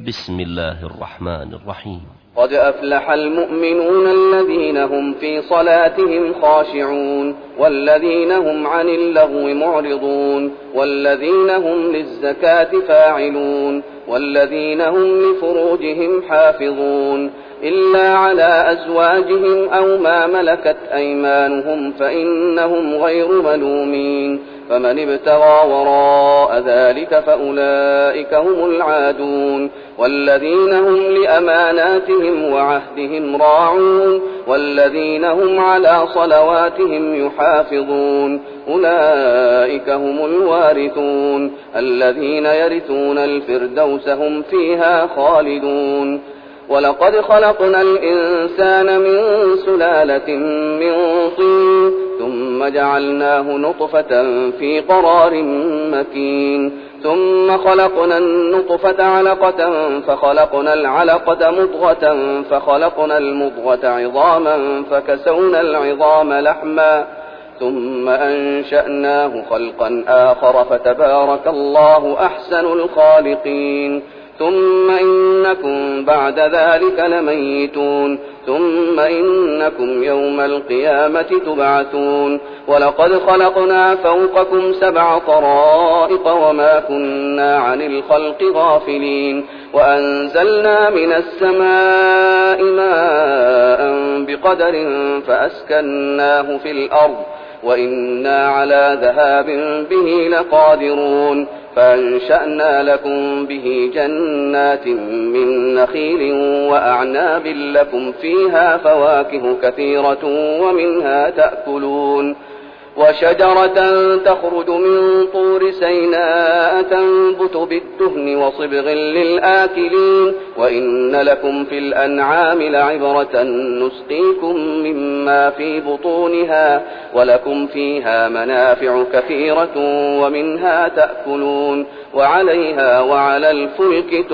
بسم الله الرحمن الرحيم. قد أفلح المؤمنون الذين هم في صلاتهم خاشعون والذين هم عن اللغو معرضون والذين هم للزكاة فاعلون والذين هم لفروجهم حافظون إلا على أزواجهم أو ما ملكت أيمانهم فإنهم غير ملومين فمن ابتغى وراء ذلك فأولئك هم العادون والذين هم لأماناتهم وعهدهم راعون والذين هم على صلواتهم يحافظون أولئك هم الوارثون الذين يرثون الفردوس هم فيها خالدون. ولقد خلقنا الإنسان من سلالة من طين ثم جعلناه نطفة في قرار مكين ثم خلقنا النطفة علقة فخلقنا العلقة مضغة فخلقنا المضغة عظاما فكسونا العظام لحما ثم أنشأناه خلقا آخر فتبارك الله أحسن الخالقين. ثم إنكم بعد ذلك لميتون ثم إنكم يوم القيامة تبعثون. ولقد خلقنا فوقكم 7 طرائق وما كنا عن الخلق غافلين وأنزلنا من السماء ماء بقدر فأسكناه في الأرض وإنا على ذهاب به لقادرون فأنشأنا لكم به جنات من نخيل وأعناب لكم فيها فواكه كثيرة ومنها تأكلون وشجرة تخرج من طور سيناء تنبت بالدهن وصبغ للآكلين وإن لكم في الأنعام لعبرة نسقيكم مما في بطونها ولكم فيها منافع كثيرة ومنها تأكلون وعليها وعلى الفلك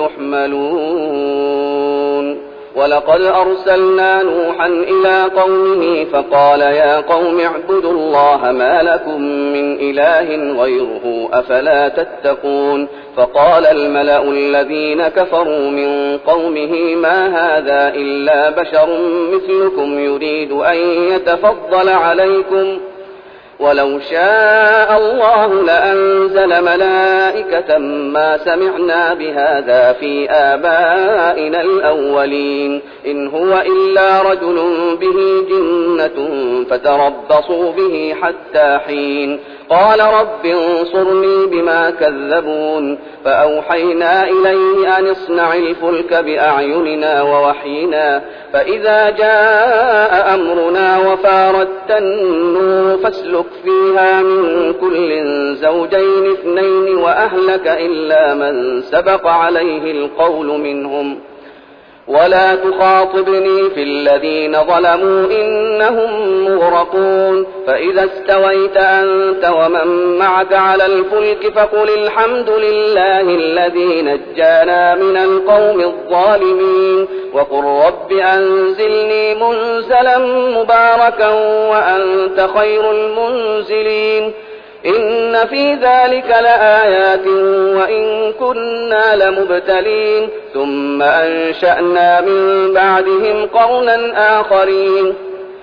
تحملون. ولقد أرسلنا نوحا إلى قومه فقال يا قوم اعبدوا الله ما لكم من إله غيره أفلا تتقون. فقال الملأ الذين كفروا من قومه ما هذا إلا بشر مثلكم يريد أن يتفضل عليكم ولو شاء الله لأنزل ملائكة ما سمعنا بهذا في آبائنا الأولين إن هو إلا رجل به جنة فتربصوا به حتى حين. قال رب انصرني بما كذبون فأوحينا إليه أن اصنع الفلك بأعيننا ووحينا فإذا جاء أمرنا وفاردت النور فاسلك فيها من كل زوجين 2 وأهلك إلا من سبق عليه القول منهم ولا تخاطبني في الذين ظلموا إنهم مغرقون. فإذا استويت أنت ومن معك على الفلك فقل الحمد لله الذي نجانا من القوم الظالمين وقل رب أنزلني منزلا مباركا وأنت خير المنزلين. إن في ذلك لآيات وإن كنا لمبتلين ثم أنشأنا من بعدهم قرنا آخرين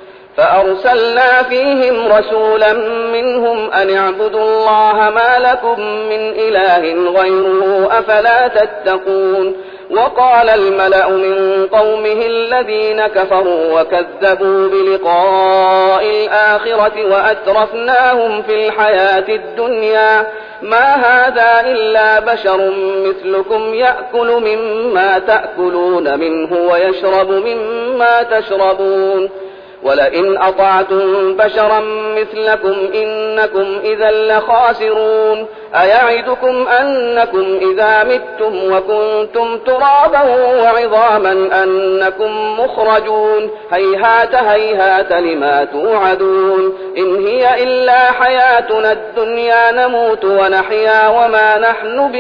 فأرسلنا فيهم رسولا منهم أن اعبدوا الله ما لكم من إله غيره أفلا تتقون. وقال الملأ من قومه الذين كفروا وكذبوا بلقاء الآخرة وأترفناهم في الحياة الدنيا ما هذا إلا بشر مثلكم يأكل مما تأكلون منه ويشرب مما تشربون ولئن أطعتم بشرا مثلكم إنكم إذا لخاسرون. أيعدكم أنكم إذا متم وكنتم ترابا وعظاما أنكم مخرجون هيهات هيهات لما توعدون إن هي إلا حياتنا الدنيا نموت ونحيا وما نحن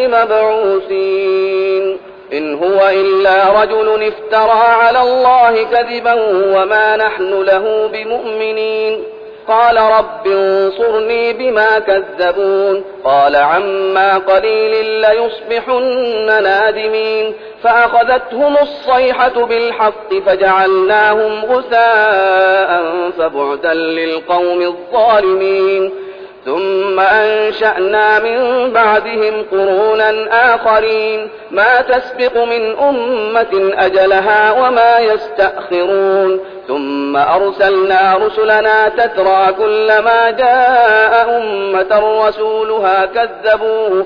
بمبعوثين إن هو إلا رجل افترى على الله كذبا وما نحن له بمؤمنين. قال رب انصرني بما كذبون قال عما قليل ليصبحن نادمين فأخذتهم الصيحة بالحق فجعلناهم غثاء فبعدا للقوم الظالمين ثم أنشأنا من بعدهم قرونا آخرين ما تسبق من أمة أجلها وما يستأخرون ثم أرسلنا رسلنا تترى كلما جاء أمة رسولها كذبوه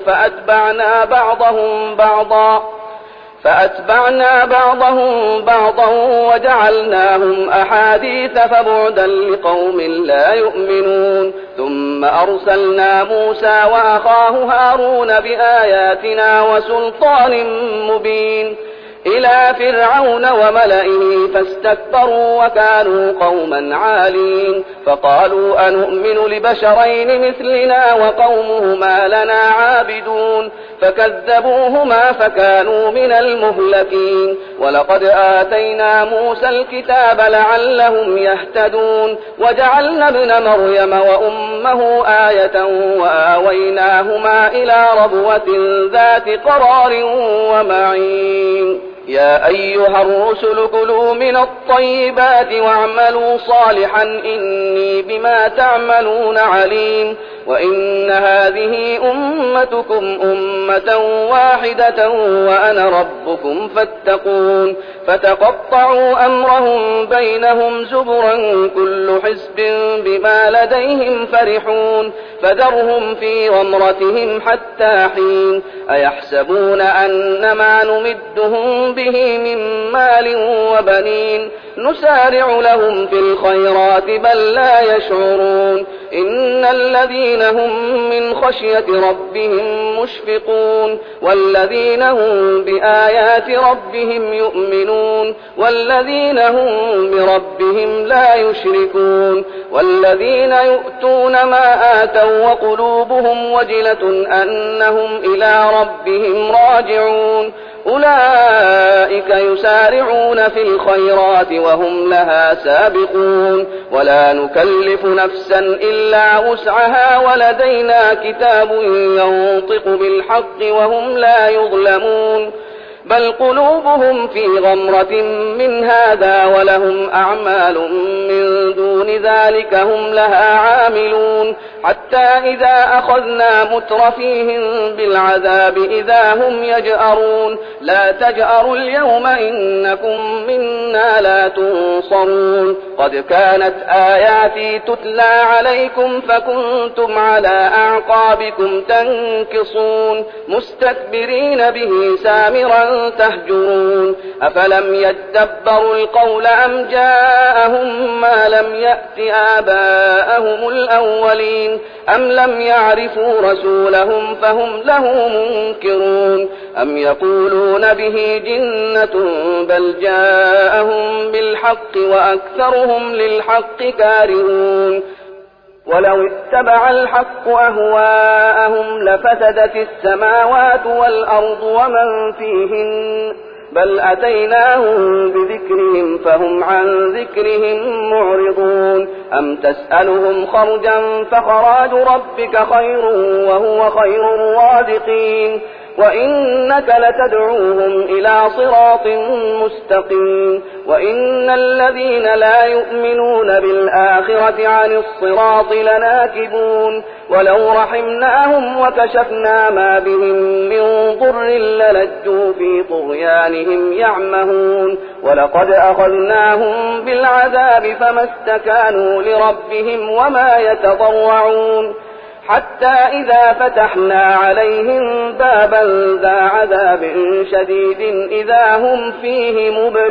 فأتبعنا بعضهم بعضا وجعلناهم أحاديث فبعدا لقوم لا يؤمنون ثم أرسلنا موسى وأخاه هارون بآياتنا وسلطان مبين إلى فرعون وملئه فاستكبروا وكانوا قوما عالين فقالوا أنؤمن لبشرين مثلنا وقومهما لنا عابدون فكذبوهما فكانوا من المهلكين ولقد آتينا موسى الكتاب لعلهم يهتدون وجعلنا ابن مريم وأمه آية وآويناهما إلى ربوة ذات قرار ومعين يا أيها الرسل كلوا من الطيبات واعملوا صالحا إني بما تعملون عليم وإن هذه أمتكم أمة واحدة وأنا ربكم فاتقون فتقطعوا أمرهم بينهم زبرا كل حزب بما لديهم فرحون فذرهم في غمرتهم حتى حين أيحسبون أنما نمدهم به من مال وبنين نسارع لهم في الخيرات بل لا يشعرون إن الذين هم من خشية ربهم مشفقون والذين هم بآيات ربهم يؤمنون والذين هم بربهم لا يشركون والذين يؤتون ما آتوا وقلوبهم وجلة أنهم إلى ربهم راجعون أولئك يسارعون في الخيرات وهم لها سابقون ولا نكلف نفسا إلا وسعها ولدينا كتاب ينطق بالحق وهم لا يظلمون بل قلوبهم في غمرة من هذا ولهم أعمال من دون ذلك هم لها عاملون حتى إذا أخذنا مترفيهم بالعذاب إذا هم يجأرون لا تجأروا اليوم إنكم منا لا تنصرون قد كانت آياتي تتلى عليكم فكنتم على أعقابكم تنكصون مستكبرين به سامرا تهجرون أفلم يدبروا القول أم جاءهم ما لم يأت آباءهم الأولين أم لم يعرفوا رسولهم فهم له منكرون أم يقولون به جنة بل جاءهم بالحق وأكثرهم للحق كارهون ولو اتبع الحق أهواءهم لفسدت السماوات والأرض ومن فيهن بل أتيناهم بذكرهم فهم عن ذكرهم معرضون أم تسألهم خرجا فخراج ربك خير وهو خير الرازقين وإنك لتدعوهم إلى صراط مستقيم وإن الذين لا يؤمنون بالآخرة عن الصراط لناكبون ولو رحمناهم وكشفنا ما بهم من ضر للجوا في طغيانهم يعمهون ولقد أخذناهم بالعذاب فما استكانوا لربهم وما يتضرعون حتى إذا فتحنا عليهم بابا ذا عذاب شديد إذا هم فيه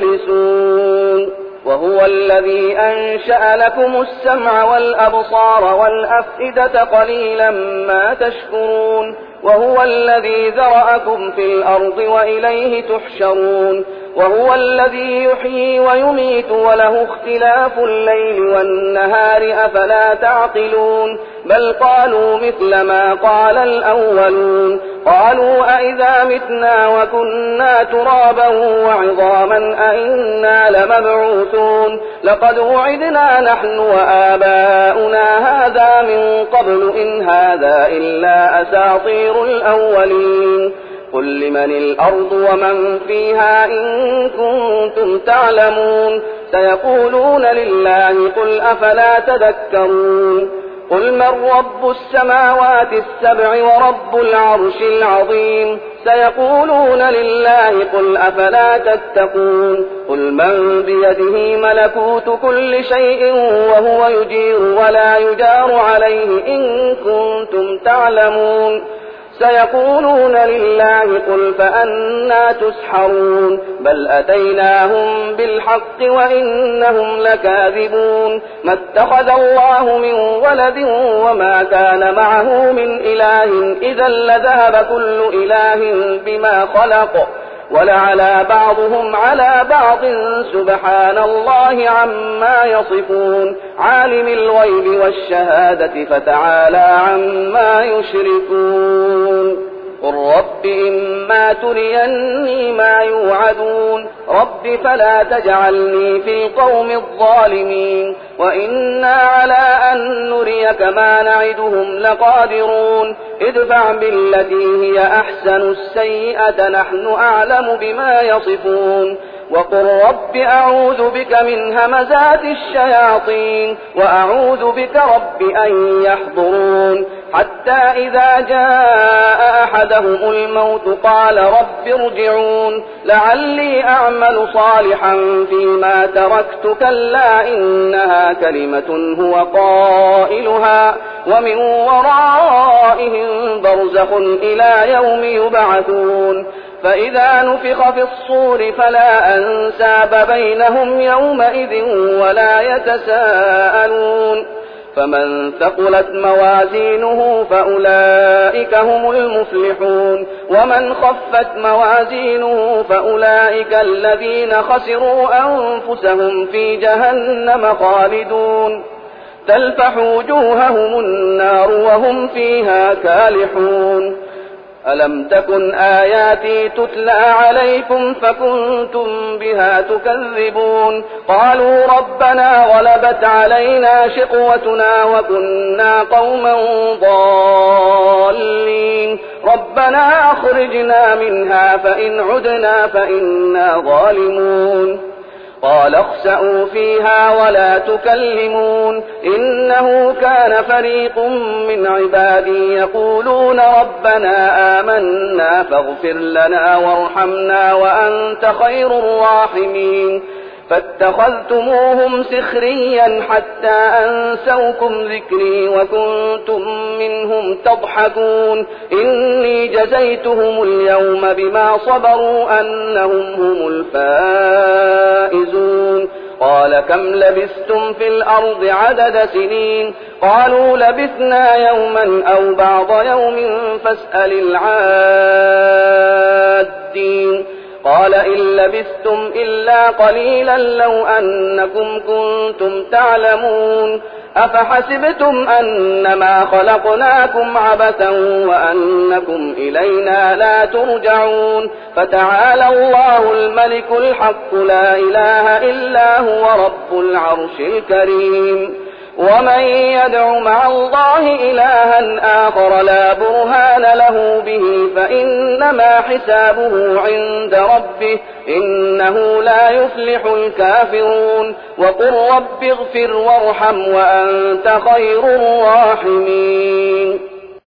مبلسون وهو الذي أنشأ لكم السمع والأبصار والأفئدة قليلا ما تشكرون وهو الذي ذرأكم في الأرض وإليه تحشرون وهو الذي يحيي ويميت وله اختلاف الليل والنهار أفلا تعقلون بل قالوا مثل ما قال الأولون قالوا أئذا متنا وكنا ترابا وعظاما أئنا لمبعوثون لقد وعدنا نحن وآباؤنا هذا من قبل إن هذا إلا أساطير الأولين قل لمن الأرض ومن فيها إن كنتم تعلمون سيقولون لله قل أفلا تذكرون قل من رب السماوات السبع ورب العرش العظيم سيقولون لله قل أفلا تتقون قل من بيده ملكوت كل شيء وهو يجير ولا يجار عليه إن كنتم تعلمون سيقولون لله قل فأنا تسحرون بل أتيناهم بالحق وإنهم لكاذبون ما اتخذ الله من ولد وما كان معه من إله إذا لذهب كل إله بما خلق ولعلى بعضهم على بعض سبحان الله عما يصفون عالم الغيب والشهادة فتعالى عما يشركون قل رب إما تريني ما يوعدون رب فلا تجعلني في القوم الظالمين وإنا على أن نريك ما نعدهم لقادرون ادفع بالتي هي أحسن السيئة نحن أعلم بما يصفون وقل رب أعوذ بك من همزات الشياطين وأعوذ بك رب أن يحضرون حتى إذا جاء أحدهم الموت قال رب ارجعون لعلي أعمل صالحا فيما تركت كلا إنها كلمة هو قائلها ومن ورائهم برزخ إلى يوم يبعثون فإذا نفخ في الصور فلا أنساب بينهم يومئذ ولا يتساءلون فمن ثقلت موازينه فأولئك هم المفلحون ومن خفت موازينه فأولئك الذين خسروا أنفسهم في جهنم خالدون تلفح وجوههم النار وهم فيها كالحون ألم تكن آياتي تتلى عليكم فكنتم بها تكذبون قالوا ربنا غلبت علينا شقوتنا وكنا قوما ضالين ربنا أخرجنا منها فإن عدنا فإنا ظالمون قال اخسئوا فيها ولا تكلمون إنه كان فريق من عبادي يقولون ربنا آمنا فاغفر لنا وارحمنا وأنت خير الراحمين فاتخذتموهم سخريا حتى أنسوكم ذكري وكنتم منهم تضحكون إني جزيتهم اليوم بما صبروا أنهم هم الفائزون قال كم لبثتم في الأرض عدد سنين قالوا لبثنا يوما أو بعض يوم فاسأل العادين قال إن لبثتم إلا قليلا لو أنكم كنتم تعلمون أفحسبتم أنما خلقناكم عبثا وأنكم إلينا لا ترجعون فتعالى الله الملك الحق لا إله إلا هو رب العرش الكريم ومن يدع مع الله إلها آخر لا برهان له به فإنما حسابه عند ربه إنه لا يفلح الكافرون وقل رب اغفر وارحم وأنت خير الراحمين